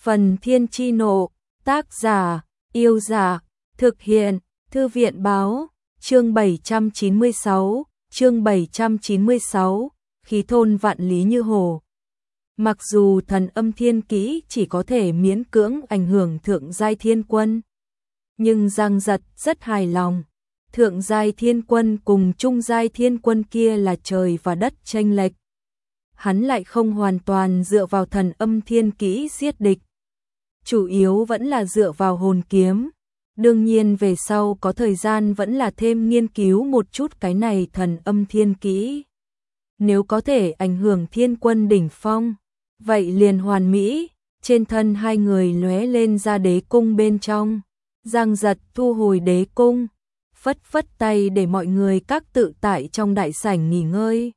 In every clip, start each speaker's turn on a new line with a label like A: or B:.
A: Phần Thiên Chi Nộ, tác giả, Yêu Giả, thực hiện, Thư viện Báo, chương 796, khí thôn vạn lý như hồ. Mặc dù thần âm thiên kỹ chỉ có thể miễn cưỡng ảnh hưởng thượng giai thiên quân, nhưng Giang Giật rất hài lòng. Thượng giai thiên quân cùng trung giai thiên quân kia là trời và đất chênh lệch. Hắn lại không hoàn toàn dựa vào thần âm thiên kỹ giết địch, chủ yếu vẫn là dựa vào hồn kiếm. Đương nhiên về sau có thời gian vẫn là thêm nghiên cứu một chút cái này thần âm thiên kỹ. Nếu có thể ảnh hưởng thiên quân đỉnh phong, vậy liền hoàn mỹ. Trên thân hai người lóe lên ra đế cung bên trong. Giang Giật thu hồi đế cung, phất phất tay để mọi người các tự tại trong đại sảnh nghỉ ngơi.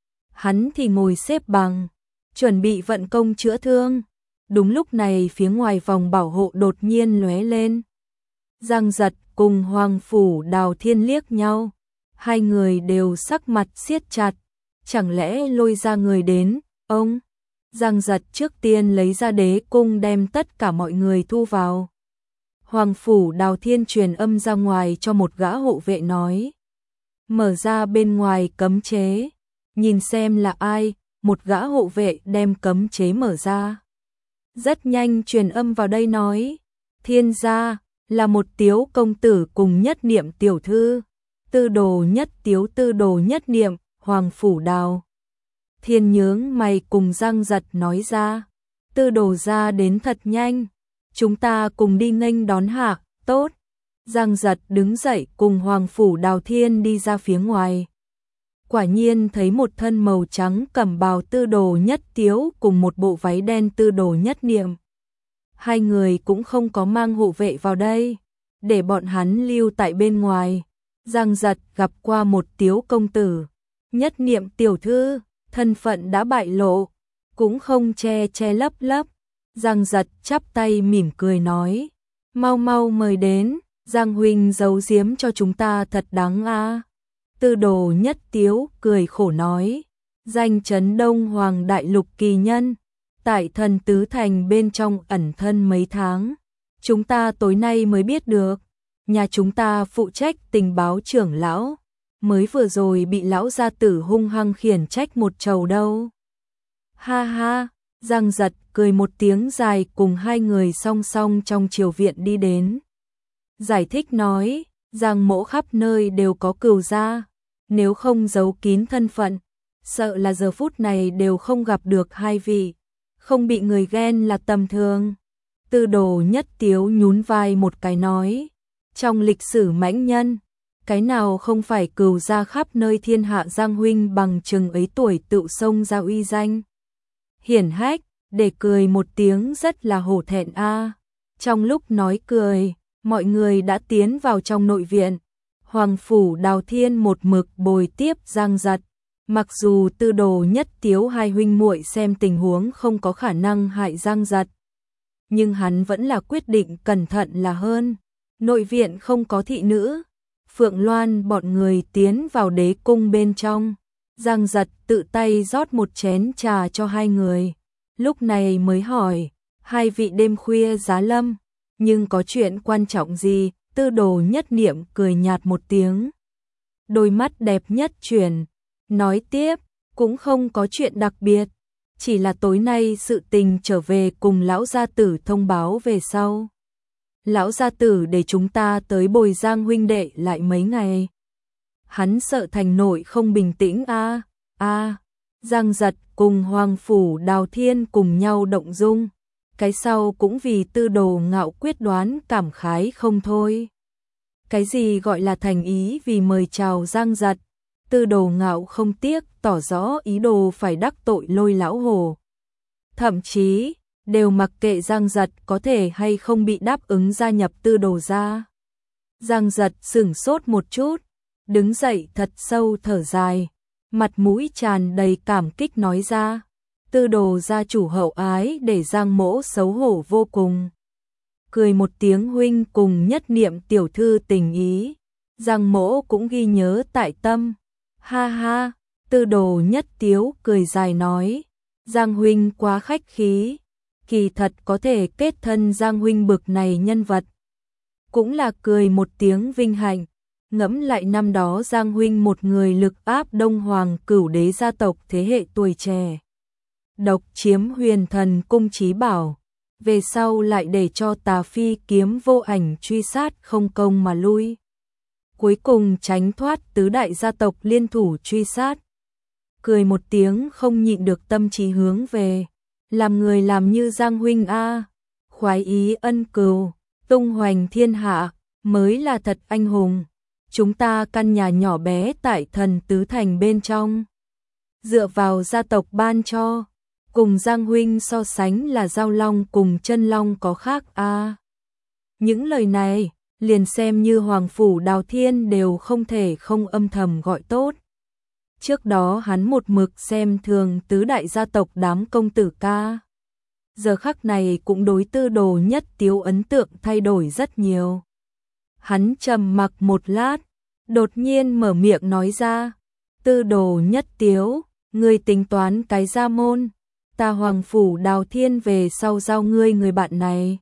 A: Hắn thì ngồi xếp bằng, chuẩn bị vận công chữa thương. Đúng lúc này phía ngoài vòng bảo hộ đột nhiên lóe lên. Giang Giật cùng Hoàng Phủ Đào Thiên liếc nhau, hai người đều sắc mặt siết chặt. Chẳng lẽ lôi ra người đến, ông? Giang Giật trước tiên lấy ra đế cung đem tất cả mọi người thu vào. Hoàng Phủ Đào Thiên truyền âm ra ngoài cho một gã hộ vệ nói. Mở ra bên ngoài cấm chế, nhìn xem là ai. Một gã hộ vệ đem cấm chế mở ra. Rất nhanh truyền âm vào đây nói. Thiên gia, là một Tiếu công tử cùng Nhất Niệm tiểu thư. Tư đồ Nhất Tiếu, tư đồ Nhất Niệm, Hoàng Phủ Đào Thiên nhướng mày cùng Giang Giật nói ra. Tư đồ ra đến thật nhanh, chúng ta cùng đi nghênh đón hạ. Tốt. Giang Giật đứng dậy cùng Hoàng Phủ Đào Thiên đi ra phía ngoài. Quả nhiên thấy một thân màu trắng cẩm bào tư đồ Nhất Tiếu cùng một bộ váy đen tư đồ Nhất Niệm. Hai người cũng không có mang hộ vệ vào đây, để bọn hắn lưu tại bên ngoài. Giang Giật gặp qua một Tiếu công tử, Nhất Niệm tiểu thư, thân phận đã bại lộ, cũng không che lấp lấp. Giang Giật chắp tay mỉm cười nói, mau mau mời đến, Giang huynh giấu giếm cho chúng ta thật đáng a. Tư đồ Nhất Tiếu cười khổ nói, danh chấn Đông Hoàng đại lục kỳ nhân, tại Thần Tứ Thành bên trong ẩn thân mấy tháng, chúng ta tối nay mới biết được. Nhà chúng ta phụ trách tình báo trưởng lão, mới vừa rồi bị lão gia tử hung hăng khiển trách một trầu đâu. Ha ha. Giang Giật cười một tiếng dài cùng hai người song song trong triều viện đi đến. Giải thích nói, Giang mỗ khắp nơi đều có cừu gia, nếu không giấu kín thân phận, sợ là giờ phút này đều không gặp được hai vị, không bị người ghen là tầm thường. Tư đồ Nhất Tiếu nhún vai một cái nói, trong lịch sử mãnh nhân, cái nào không phải cừu gia khắp nơi thiên hạ. Giang huynh bằng chừng ấy tuổi tự xông ra uy danh hiển hách, để cười một tiếng rất là hổ thẹn a. Trong lúc nói cười, mọi người đã tiến vào trong nội viện. Hoàng Phủ Đào Thiên một mực bồi tiếp Giang Giật. Mặc dù tư đồ Nhất Tiếu hai huynh muội xem tình huống không có khả năng hại Giang Giật, nhưng hắn vẫn là quyết định cẩn thận là hơn. Nội viện không có thị nữ. Phượng Loan bọn người tiến vào đế cung bên trong. Giang Giật tự tay rót một chén trà cho hai người. Lúc này mới hỏi, hai vị đêm khuya giá lâm, nhưng có chuyện quan trọng gì? Tư đồ Nhất Niệm cười nhạt một tiếng, đôi mắt đẹp nhất chuyển, nói tiếp, cũng không có chuyện đặc biệt, chỉ là tối nay sự tình trở về cùng lão gia tử thông báo về sau. Lão gia tử để chúng ta tới bồi Giang huynh đệ lại mấy ngày. Hắn sợ thành nội không bình tĩnh a. Giang Giật cùng Hoàng Phủ Đào Thiên cùng nhau động dung, cái sau cũng vì tư đồ ngạo quyết đoán cảm khái không thôi. Cái gì gọi là thành ý vì mời chào Giang Giật, tư đồ ngạo không tiếc tỏ rõ ý đồ phải đắc tội Lôi lão hồ. Thậm chí, đều mặc kệ Giang Giật có thể hay không bị đáp ứng gia nhập tư đồ gia. Giang Giật sửng sốt một chút, đứng dậy thật sâu thở dài, mặt mũi tràn đầy cảm kích nói ra, tư đồ gia chủ hậu ái để Giang mỗ xấu hổ vô cùng. Cười một tiếng huynh cùng Nhất Niệm tiểu thư tình ý, Giang mỗ cũng ghi nhớ tại tâm. Ha ha. Tư đồ Nhất Tiếu cười dài nói, Giang huynh quá khách khí, kỳ thật có thể kết thân Giang huynh bực này nhân vật. Cũng là cười một tiếng vinh hạnh, ngẫm lại năm đó Giang huynh một người lực áp Đông Hoàng Cửu Đế gia tộc thế hệ tuổi trẻ. Độc chiếm Huyền Thần cung chí bảo, về sau lại để cho Tà Phi kiếm vô ảnh truy sát không công mà lui. Cuối cùng tránh thoát tứ đại gia tộc liên thủ truy sát. Cười một tiếng không nhịn được tâm trí hướng về, làm người làm như Giang huynh a, khoái ý ân cừu, tung hoành thiên hạ, mới là thật anh hùng. Chúng ta căn nhà nhỏ bé tại Thần Tứ Thành bên trong, dựa vào gia tộc ban cho, cùng Giang huynh so sánh là Giao Long cùng Chân Long có khác a. Những lời này, liền xem như Hoàng phủ Đào Thiên đều không thể không âm thầm gọi tốt. Trước đó hắn một mực xem thường tứ đại gia tộc đám công tử ca. Giờ khắc này cũng đối Tư Đồ Nhất Tiếu ấn tượng thay đổi rất nhiều. Hắn trầm mặc một lát, đột nhiên mở miệng nói ra, Tư Đồ Nhất Tiếu, ngươi tính toán cái gia môn, ta Hoàng phủ Đào Thiên về sau giao ngươi người bạn này.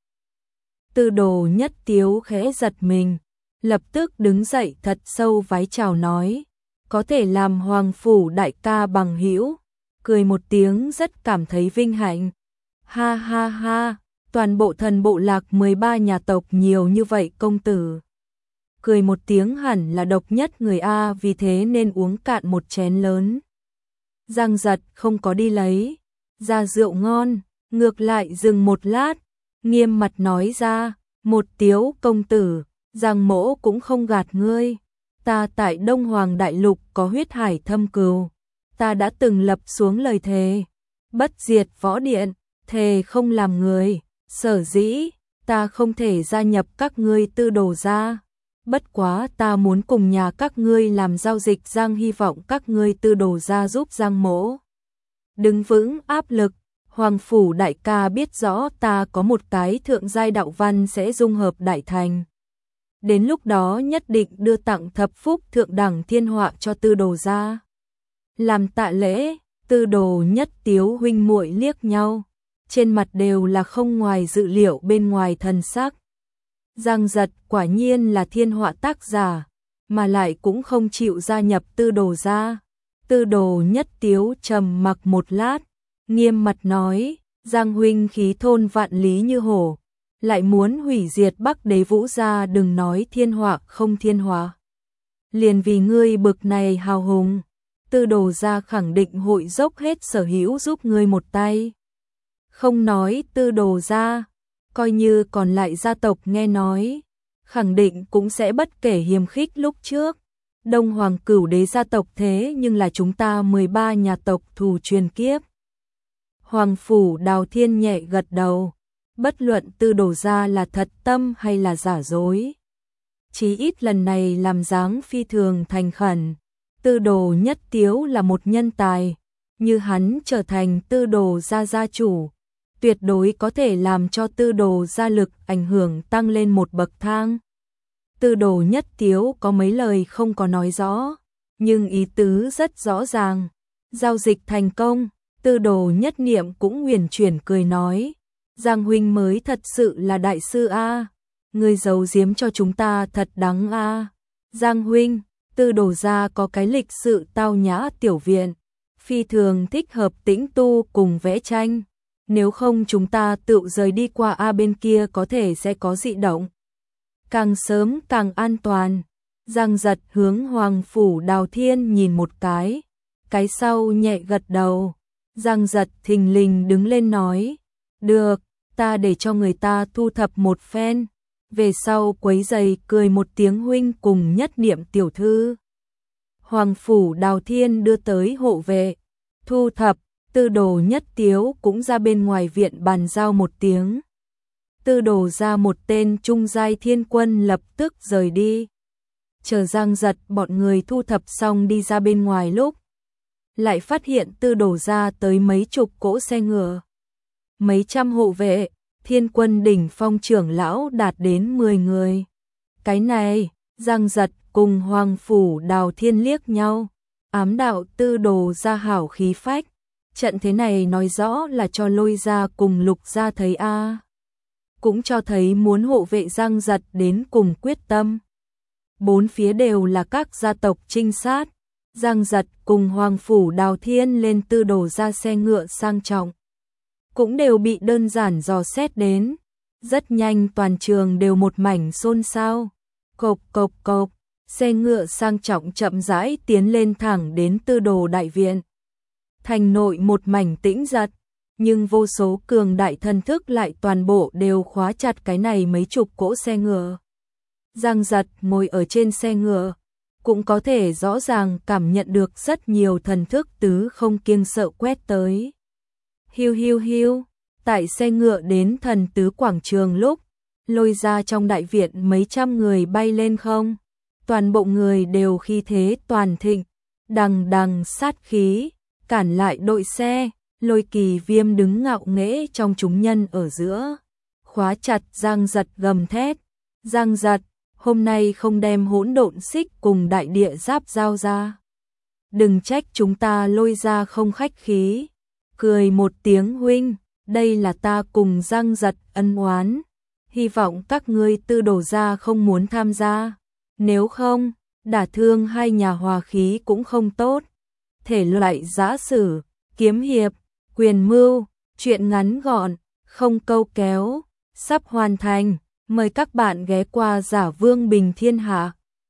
A: Tư Đồ Nhất Tiếu khẽ giật mình, lập tức đứng dậy thật sâu vái chào nói, có thể làm Hoàng phủ đại ca bằng hữu, cười một tiếng rất cảm thấy vinh hạnh. Ha ha ha, toàn bộ Thần bộ lạc 13 nhà tộc nhiều như vậy công tử. Cười một tiếng hẳn là độc nhất người A, vì thế nên uống cạn một chén lớn. Giang Giật không có đi lấy ra rượu ngon, ngược lại dừng một lát, nghiêm mặt nói ra, một Tiếu công tử, Giang mỗ cũng không gạt ngươi. Ta tại Đông Hoàng Đại Lục có huyết hải thâm cừu, ta đã từng lập xuống lời thề, bất diệt võ điện, thề không làm người, sở dĩ, ta không thể gia nhập các ngươi Tư Đồ gia. Bất quá ta muốn cùng nhà các ngươi làm giao dịch, Giang hy vọng các ngươi Tư Đồ gia giúp Giang mỗ đứng vững áp lực. Hoàng phủ đại ca biết rõ ta có một cái thượng giai đạo văn sẽ dung hợp đại thành. Đến lúc đó nhất định đưa tặng thập phúc thượng đẳng thiên họa cho Tư Đồ gia. Làm tạ lễ, Tư Đồ Nhất Tiếu huynh muội liếc nhau, trên mặt đều là không ngoài dự liệu bên ngoài thần sắc. Giang Giật quả nhiên là thiên họa tác giả, mà lại cũng không chịu gia nhập Tư Đồ gia. Tư Đồ Nhất Tiếu trầm mặc một lát, nghiêm mặt nói, Giang huynh khí thôn vạn lý như hổ, lại muốn hủy diệt Bắc Đế Vũ gia, đừng nói thiên họa không thiên họa. Liền vì ngươi bực này hào hùng, Tư Đồ gia khẳng định hội dốc hết sở hữu giúp ngươi một tay. Không nói Tư Đồ gia, coi như còn lại gia tộc nghe nói, khẳng định cũng sẽ bất kể hiềm khích lúc trước. Đông Hoàng Cửu Đế gia tộc thế nhưng là chúng ta 13 nhà tộc thù truyền kiếp. Hoàng phủ Đào Thiên nhẹ gật đầu, bất luận Tư Đồ gia là thật tâm hay là giả dối, chí ít lần này làm dáng phi thường thành khẩn. Tư Đồ Nhất Tiếu là một nhân tài, như hắn trở thành Tư Đồ gia gia chủ, tuyệt đối có thể làm cho Tư Đồ gia lực ảnh hưởng tăng lên một bậc thang. Tư Đồ Nhất Tiếu có mấy lời không có nói rõ, nhưng ý tứ rất rõ ràng. Giao dịch thành công, Tư Đồ Nhất Niệm cũng huyền chuyển cười nói, Giang huynh mới thật sự là đại sư a, người giấu giếm cho chúng ta thật đáng a. Giang huynh, Tư Đồ gia có cái lịch sự tao nhã tiểu viện, phi thường thích hợp tĩnh tu cùng vẽ tranh, nếu không chúng ta tự rời đi qua a bên kia có thể sẽ có dị động. Càng sớm càng an toàn. Giang Giật hướng Hoàng phủ Đào Thiên nhìn một cái sau nhẹ gật đầu. Giang Giật thình lình đứng lên nói, được, ta để cho người ta thu thập một phen, về sau quấy giày, cười một tiếng huynh cùng Nhất Niệm tiểu thư. Hoàng phủ Đào Thiên đưa tới hộ vệ, thu thập, Tư Đồ Nhất Tiếu cũng ra bên ngoài viện bàn giao một tiếng. Tư Đồ ra một tên trung giai thiên quân lập tức rời đi. Chờ Giang Giật bọn người thu thập xong đi ra bên ngoài lúc, lại phát hiện Tư Đồ ra tới mấy chục cỗ xe ngựa, mấy trăm hộ vệ, thiên quân đỉnh phong trưởng lão đạt đến 10 người. Cái này, Giang Giật cùng Hoàng phủ Đào Thiên liếc nhau, ám đạo Tư Đồ ra hảo khí phách, Trận thế này nói rõ là cho Lôi gia cùng Lục gia thấy a, cũng cho thấy muốn hộ vệ Giang Giật đến cùng quyết tâm. Bốn phía đều là các gia tộc trinh sát, Giang Giật cùng Hoàng phủ Đào Thiên lên tư đồ ra xe ngựa sang trọng, cũng đều bị đơn giản dò xét đến. Rất nhanh toàn trường đều một mảnh xôn xao. Cộp cộp cộp, xe ngựa sang trọng chậm rãi tiến lên thẳng đến tư đồ đại viện. Thành nội một mảnh tĩnh giật, nhưng vô số cường đại thần thức lại toàn bộ đều khóa chặt cái này mấy chục cỗ xe ngựa. Giang Giật ngồi ở trên xe ngựa, cũng có thể rõ ràng cảm nhận được rất nhiều thần thức tứ không kiêng sợ quét tới. Hiu hiu hiu, tại xe ngựa đến thần tứ quảng trường lúc, Lôi ra trong đại viện mấy trăm người bay lên không. Toàn bộ người đều khí thế toàn thịnh, đằng đằng sát khí, cản lại đội xe. Lôi Kỳ Viêm đứng ngạo nghễ trong chúng nhân ở giữa, khóa chặt Giang Giật gầm thét. Giang Giật, hôm nay không đem hỗn độn xích cùng đại địa giáp giao ra, đừng trách chúng ta Lôi ra không khách khí. Cười một tiếng huynh, đây là ta cùng Giang Giật ân oán, hy vọng các ngươi tư đồ ra không muốn tham gia, nếu không, đả thương hai nhà hòa khí cũng không tốt. Thể loại giã sử, kiếm hiệp, quyền mưu, truyện ngắn gọn, không câu kéo, sắp hoàn thành, mời các bạn ghé qua Giả Vương Bình Thiên Hạ.